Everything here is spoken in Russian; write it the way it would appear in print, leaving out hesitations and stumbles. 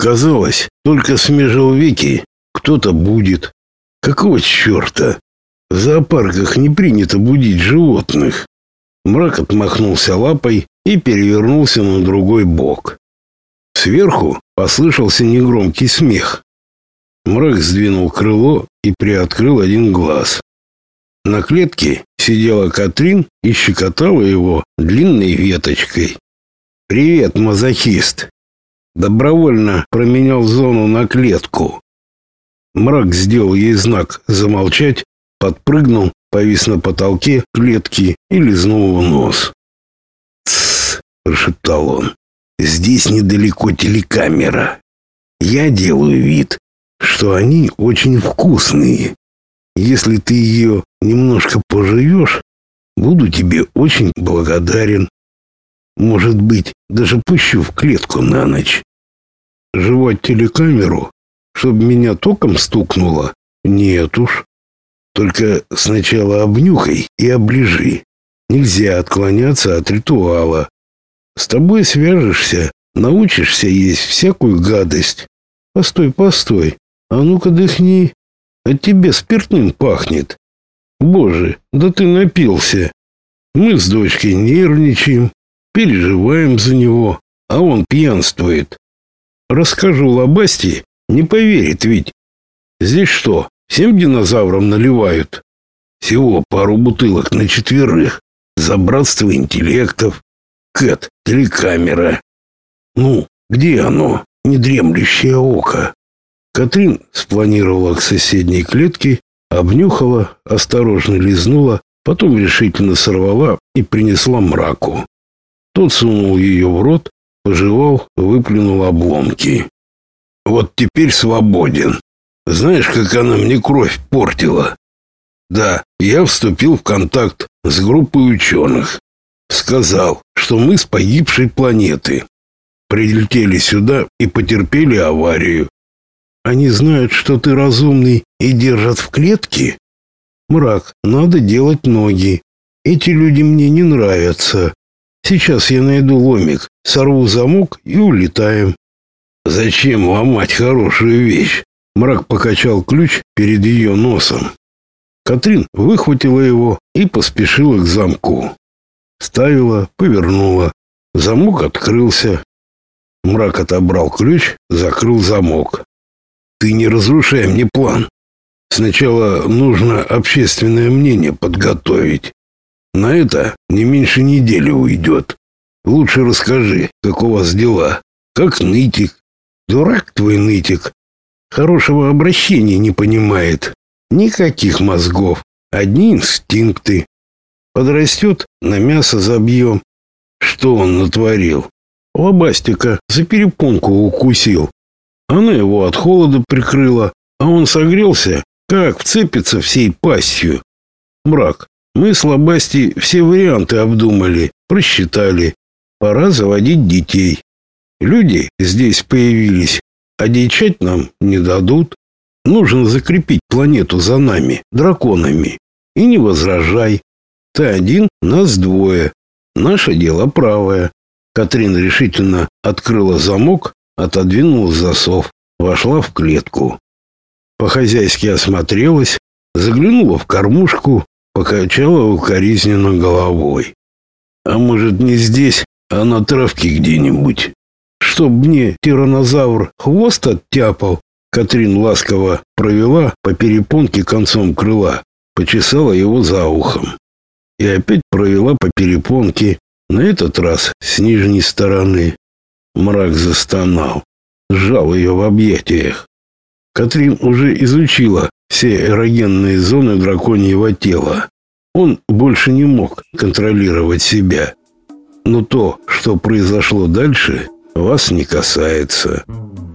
Казалось, только смежил веки, кто-то будет. Какого черта? В зоопарках не принято будить животных. Мрак отмахнулся лапой и перевернулся на другой бок. Сверху послышался негромкий смех. Мрак сдвинул крыло и приоткрыл один глаз. На клетке сидела Катрин и щекотала его длинной веточкой. «Привет, мазохист!» Добровольно променял зону на клетку. Мрак сделал ей знак замолчать, подпрыгнул, повис на потолке клетки и лизнул его нос. «Тссс!» – прошептал он. «Здесь недалеко телекамера. Я делаю вид, что они очень вкусные. Если ты ее немножко пожуешь, буду тебе очень благодарен. Может быть, даже пущу в клетку на ночь. Жевать телекамеру, чтобы меня током стукнуло? Нет уж. Только сначала обнюхай и оближи. Нельзя отклоняться от ритуала. С тобой свяжешься, научишься есть всякую гадость. Постой. А ну-ка дыхни. От тебя спиртным пахнет. Боже, да ты напился. Мы с дочкой нервничаем, переживаем за него, а он пьянствует. Расскажу Лобасти, не поверит ведь. Здесь что, 7 динозавров наливают? Всего пару бутылок на 4. За братство интеллектов. Кэт, телекамера. Ну, где оно, недремлющее око? Катрин спланировала к соседней клетке, обнюхала, осторожно лизнула, потом решительно сорвала и принесла Мраку. Тот сунул ее в рот, пожевал, выплюнул обломки. Вот теперь свободен. Знаешь, как она мне кровь портила? Да, я вступил в контакт с группой ученых. Сказал, что мы с погибшей планеты. Прилетели сюда и потерпели аварию. Они знают, что ты разумный, и держат в клетке? Мрак, надо делать ноги. Эти люди мне не нравятся. Сейчас я найду ломик, сорву замок и улетаем. Зачем ломать хорошую вещь? Мрак покачал ключ перед ее носом. Катрин выхватила его и поспешила к замку. Ставила, повернула. Замок открылся. Мрак отобрал ключ, закрыл замок. Ты не разрушай мне план. Сначала нужно общественное мнение подготовить. На это не меньше недели уйдет. Лучше расскажи, как у вас дела. Как нытик? Дурак твой нытик. Хорошего обращения не понимает. Никаких мозгов. Одни инстинкты. Подрастет, на мясо забьем. Что он натворил? Лобастика за перепонку укусил. Она его от холода прикрыла, а он согрелся, как вцепится всей пастью. Мрак, мы с Лобасти все варианты обдумали, просчитали. Пора заводить детей. Люди здесь появились, а дичать нам не дадут. Нужно закрепить планету за нами, драконами. И не возражай. Ты один, нас двое. Наше дело правое. Катрин решительно открыла замок, отодвинула засов, вошла в клетку. По-хозяйски осмотрелась, заглянула в кормушку, покачала укоризненно головой. А может, не здесь, а на травке где-нибудь? Чтоб мне тираннозавр хвост оттяпал? Катрин ласково провела по перепонке концом крыла, почесала его за ухом. И опять провела по перепонке, на этот раз с нижней стороны. Мрак застонал, сжал ее в объятиях. Катрин уже изучила все эрогенные зоны драконьего тела. Он больше не мог контролировать себя. Но то, что произошло дальше, вас не касается.